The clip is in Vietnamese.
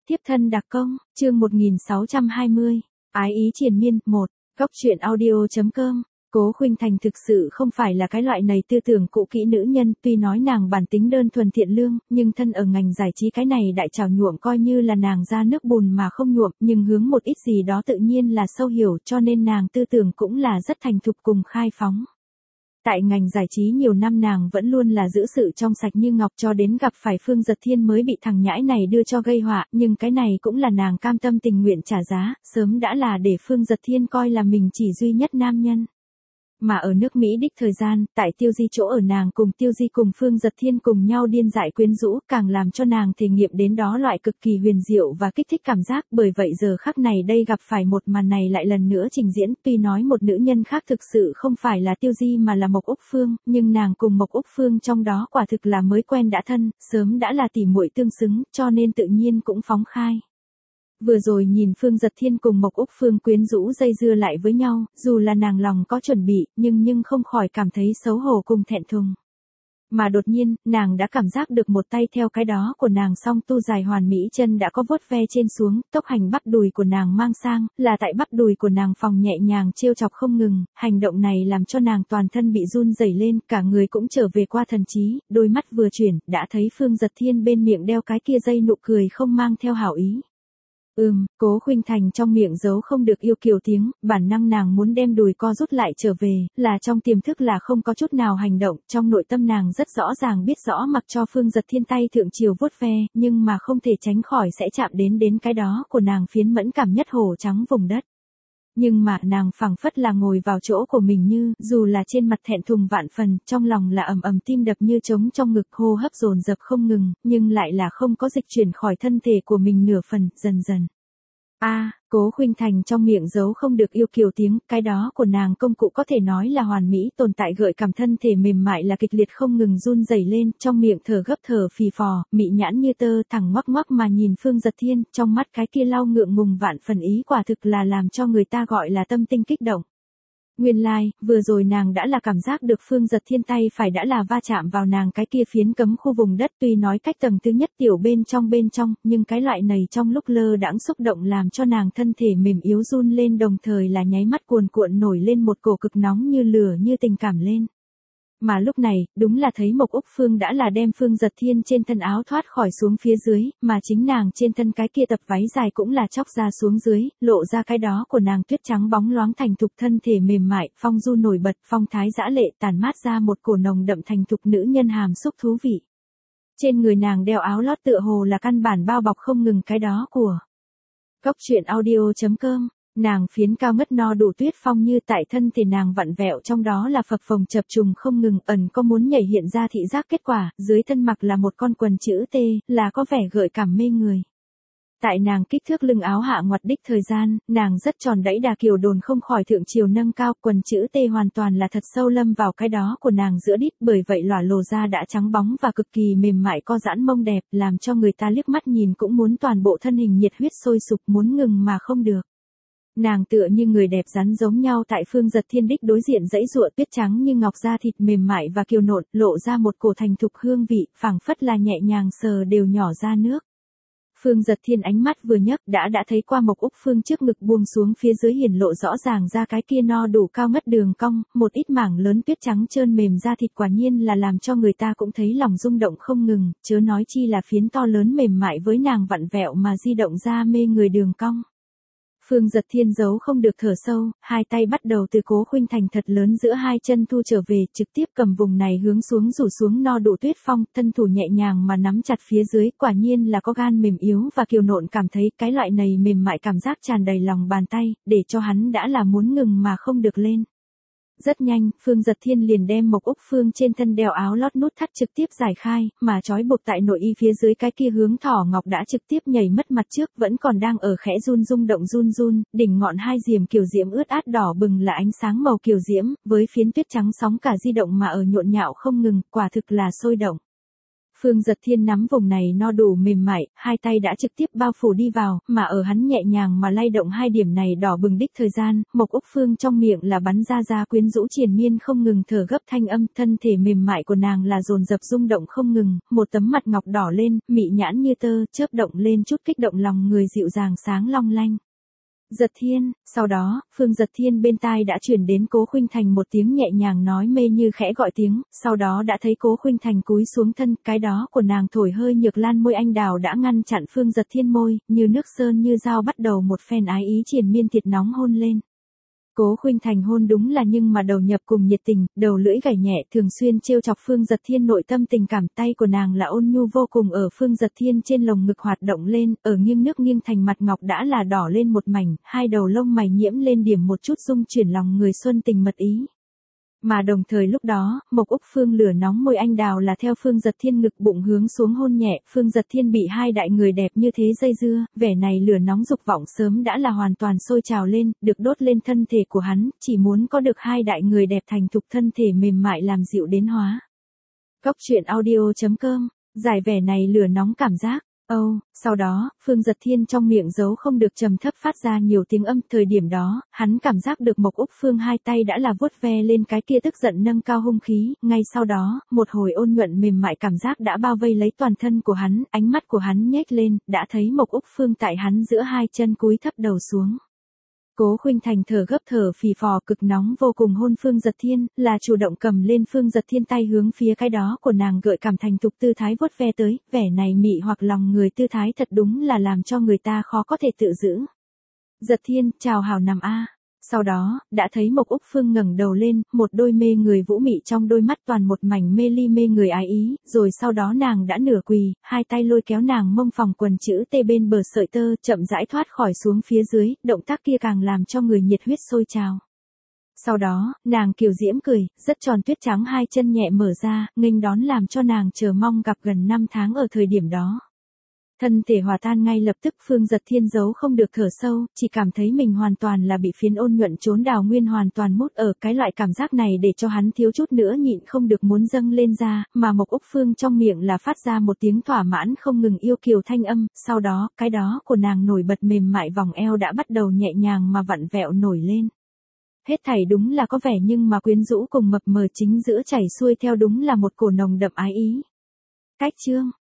Tiếp thân đặc công, chương 1620, ái ý triền miên, 1, góc truyện audio.com. Cố Khuynh Thành thực sự không phải là cái loại này tư tưởng cũ kỹ nữ nhân, tuy nói nàng bản tính đơn thuần thiện lương, nhưng thân ở ngành giải trí cái này đại trào nhuộm coi như là nàng ra nước bùn mà không nhuộm, nhưng hướng một ít gì đó tự nhiên là sâu hiểu, cho nên nàng tư tưởng cũng là rất thành thục cùng khai phóng. Tại ngành giải trí nhiều năm nàng vẫn luôn là giữ sự trong sạch như ngọc, cho đến gặp phải Phương Dật Thiên mới bị thằng nhãi này đưa cho gây họa, nhưng cái này cũng là nàng cam tâm tình nguyện trả giá, sớm đã là để Phương Dật Thiên coi là mình chỉ duy nhất nam nhân. Mà ở nước Mỹ đích thời gian, tại Tiêu Di chỗ ở, nàng cùng Tiêu Di cùng Phương Dật Thiên cùng nhau điên dại quyến rũ, càng làm cho nàng thể nghiệm đến đó loại cực kỳ huyền diệu và kích thích cảm giác, bởi vậy giờ khắc này đây gặp phải một màn này lại lần nữa trình diễn, tuy nói một nữ nhân khác thực sự không phải là Tiêu Di mà là Mộc Úc Phương, nhưng nàng cùng Mộc Úc Phương trong đó quả thực là mới quen đã thân, sớm đã là tỉ muội tương xứng, cho nên tự nhiên cũng phóng khai. Vừa rồi nhìn Phương Dật Thiên cùng Mộc Úc Phương quyến rũ dây dưa lại với nhau, dù là nàng lòng có chuẩn bị, nhưng không khỏi cảm thấy xấu hổ cùng thẹn thùng. Mà đột nhiên, nàng đã cảm giác được một tay theo cái đó của nàng song tu dài hoàn mỹ chân đã có vuốt ve trên xuống, tốc hành bắp đùi của nàng mang sang, là tại bắp đùi của nàng phòng nhẹ nhàng trêu chọc không ngừng, hành động này làm cho nàng toàn thân bị run rẩy lên, cả người cũng trở về qua thần trí, đôi mắt vừa chuyển, đã thấy Phương Dật Thiên bên miệng đeo cái kia dây nụ cười không mang theo hảo ý. Cố Khuynh Thành trong miệng giấu không được yêu kiều tiếng, bản năng nàng muốn đem đùi co rút lại trở về, là trong tiềm thức là không có chút nào hành động, trong nội tâm nàng rất rõ ràng biết rõ mặc cho Phương Dật Thiên tay thượng chiều vuốt ve, nhưng mà không thể tránh khỏi sẽ chạm đến cái đó của nàng phiến mẫn cảm nhất hồ trắng vùng đất. Nhưng mà nàng phảng phất là ngồi vào chỗ của mình như, dù là trên mặt thẹn thùng vạn phần, trong lòng là ầm ầm tim đập như trống trong ngực, hô hấp dồn dập không ngừng, nhưng lại là không có dịch chuyển khỏi thân thể của mình nửa phần, dần dần. Cố Khuynh Thành trong miệng giấu không được yêu kiều tiếng, cái đó của nàng công cụ có thể nói là hoàn mỹ tồn tại gợi cảm thân thể mềm mại là kịch liệt không ngừng run rẩy lên, trong miệng thở gấp thở phì phò, mị nhãn như tơ thẳng ngoắc ngoắc mà nhìn Phương Dật Thiên, trong mắt cái kia lau ngượng ngùng vạn phần ý quả thực là làm cho người ta gọi là tâm tinh kích động. Nguyên lai, vừa rồi nàng đã là cảm giác được Phương Dật Thiên tay phải đã là va chạm vào nàng cái kia phiến cấm khu vùng đất, tuy nói cách tầng thứ nhất tiểu bên trong, nhưng cái loại này trong lúc lơ đãng xúc động làm cho nàng thân thể mềm yếu run lên, đồng thời là nháy mắt cuồn cuộn nổi lên một cổ cực nóng như lửa như tình cảm lên. Mà lúc này, đúng là thấy Mộc Úc Phương đã là đem Phương Dật Thiên trên thân áo thoát khỏi xuống phía dưới, mà chính nàng trên thân cái kia tập váy dài cũng là chóc ra xuống dưới, lộ ra cái đó của nàng tuyết trắng bóng loáng thành thục thân thể mềm mại, phong du nổi bật, phong thái dã lệ tản mát ra một cổ nồng đậm thành thục nữ nhân hàm xúc thú vị. Trên người nàng đeo áo lót tựa hồ là căn bản bao bọc không ngừng cái đó của góc truyện audio.com. Nàng phiến cao ngất no đủ tuyết phong như tại thân thể nàng vặn vẹo trong đó là phập phồng chập trùng không ngừng, ẩn có muốn nhảy hiện ra thị giác kết quả, dưới thân mặc là một con quần chữ T, là có vẻ gợi cảm mê người. Tại nàng kích thước lưng áo hạ ngoặt đích thời gian, nàng rất tròn đẫy đà kiều đồn không khỏi thượng chiều nâng cao, quần chữ T hoàn toàn là thật sâu lâm vào cái đó của nàng giữa đít, bởi vậy lỏa lồ ra đã trắng bóng và cực kỳ mềm mại co giãn mông đẹp, làm cho người ta liếc mắt nhìn cũng muốn toàn bộ thân hình nhiệt huyết sôi sục muốn ngừng mà không được. Nàng tựa như người đẹp rắn giống nhau tại Phương Dật Thiên đích đối diện dãy dụa tuyết trắng như ngọc da thịt mềm mại và kiều nộn, lộ ra một cổ thành thục hương vị, phảng phất là nhẹ nhàng sờ đều nhỏ ra nước. Phương Dật Thiên ánh mắt vừa nhấc đã thấy qua Mộc Úc Phương trước ngực buông xuống phía dưới hiển lộ rõ ràng ra cái kia no đủ cao ngất đường cong, một ít mảng lớn tuyết trắng trơn mềm da thịt quả nhiên là làm cho người ta cũng thấy lòng rung động không ngừng, chớ nói chi là phiến to lớn mềm mại với nàng vặn vẹo mà di động ra mê người đường cong. Phương Dật Thiên giấu không được thở sâu, hai tay bắt đầu từ Cố Khuynh Thành thật lớn giữa hai chân thu trở về, trực tiếp cầm vùng này hướng xuống rủ xuống no đủ tuyết phong, thân thủ nhẹ nhàng mà nắm chặt phía dưới, quả nhiên là có gan mềm yếu và kiều nộn cảm thấy cái loại này mềm mại cảm giác tràn đầy lòng bàn tay, để cho hắn đã là muốn ngừng mà không được lên. Rất nhanh, Phương Dật Thiên liền đem Mộc Úc Phương trên thân đeo áo lót nút thắt trực tiếp giải khai, mà trói buộc tại nội y phía dưới cái kia hướng thỏ ngọc đã trực tiếp nhảy mất mặt trước, vẫn còn đang ở khẽ rung động run, đỉnh ngọn hai diềm kiều diễm ướt át đỏ bừng là ánh sáng màu kiều diễm, với phiến tuyết trắng sóng cả di động mà ở nhộn nhạo không ngừng, quả thực là sôi động. Phương Giật Thiên nắm vùng này no đủ mềm mại, hai tay đã trực tiếp bao phủ đi vào, mà ở hắn nhẹ nhàng mà lay động hai điểm này đỏ bừng đích thời gian, Mộc Úc Phương trong miệng là bắn ra quyến rũ triền miên không ngừng thở gấp thanh âm, thân thể mềm mại của nàng là dồn dập rung động không ngừng, một tấm mặt ngọc đỏ lên, mị nhãn như tơ, chớp động lên chút kích động lòng người dịu dàng sáng long lanh. Giật Thiên, sau đó, Phương Giật Thiên bên tai đã chuyển đến Cố Khuynh Thành một tiếng nhẹ nhàng nói mê như khẽ gọi tiếng, sau đó đã thấy Cố Khuynh Thành cúi xuống thân, cái đó của nàng thổi hơi nhược lan môi anh đào đã ngăn chặn Phương Giật Thiên môi, như nước sơn như dao bắt đầu một phen ái ý triền miên thịt nóng hôn lên. Cố Khuynh Thành hôn đúng là nhưng mà đầu nhập cùng nhiệt tình, đầu lưỡi gảy nhẹ thường xuyên trêu chọc Phương Giật Thiên nội tâm tình cảm, tay của nàng là ôn nhu vô cùng ở Phương Giật Thiên trên lồng ngực hoạt động lên, ở nghiêng nước nghiêng thành mặt ngọc đã là đỏ lên một mảnh, hai đầu lông mày nhiễm lên điểm một chút dung chuyển lòng người xuân tình mật ý. Mà đồng thời lúc đó, Mộc Úc Phương lửa nóng môi anh đào là theo Phương Giật Thiên ngực bụng hướng xuống hôn nhẹ, Phương Giật Thiên bị hai đại người đẹp như thế dây dưa, vẻ này lửa nóng dục vọng sớm đã là hoàn toàn sôi trào lên, được đốt lên thân thể của hắn, chỉ muốn có được hai đại người đẹp thành thục thân thể mềm mại làm dịu đến hóa. Góc truyện audio.com, giải vẻ này lửa nóng cảm giác. Sau đó, Phương Giật Thiên trong miệng giấu không được trầm thấp phát ra nhiều tiếng âm, thời điểm đó, hắn cảm giác được Mộc Úc Phương hai tay đã là vuốt ve lên cái kia tức giận nâng cao hung khí, ngay sau đó, một hồi ôn nhuận mềm mại cảm giác đã bao vây lấy toàn thân của hắn, ánh mắt của hắn nhếch lên, đã thấy Mộc Úc Phương tại hắn giữa hai chân cúi thấp đầu xuống. Cố Khuynh Thành thở gấp thở phì phò cực nóng vô cùng hôn Phương Giật Thiên, là chủ động cầm lên Phương Giật Thiên tay hướng phía cái đó của nàng gợi cảm thành thục tư thái vuốt ve tới, vẻ này mị hoặc lòng người tư thái thật đúng là làm cho người ta khó có thể tự giữ. Giật Thiên, chào hảo nằm a. Sau đó, đã thấy Mộc Úc Phương ngẩng đầu lên, một đôi mê người vũ mị trong đôi mắt toàn một mảnh mê ly mê người ái ý, rồi sau đó nàng đã nửa quỳ, hai tay lôi kéo nàng mông phòng quần chữ T bên bờ sợi tơ, chậm rãi thoát khỏi xuống phía dưới, động tác kia càng làm cho người nhiệt huyết sôi trào. Sau đó, nàng kiều diễm cười, rất tròn tuyết trắng hai chân nhẹ mở ra, nghênh đón làm cho nàng chờ mong gặp gần 5 tháng ở thời điểm đó. Thân thể hòa tan ngay lập tức, Phương Giật Thiên giấu không được thở sâu, chỉ cảm thấy mình hoàn toàn là bị phiến ôn nhuận trốn đào nguyên hoàn toàn mút ở, cái loại cảm giác này để cho hắn thiếu chút nữa nhịn không được muốn dâng lên ra, mà Mộc Úc Phương trong miệng là phát ra một tiếng thỏa mãn không ngừng yêu kiều thanh âm, sau đó, cái đó của nàng nổi bật mềm mại vòng eo đã bắt đầu nhẹ nhàng mà vặn vẹo nổi lên. Hết thảy đúng là có vẻ nhưng mà quyến rũ cùng mập mờ chính giữa chảy xuôi theo đúng là một cổ nồng đậm ái ý. Cách chương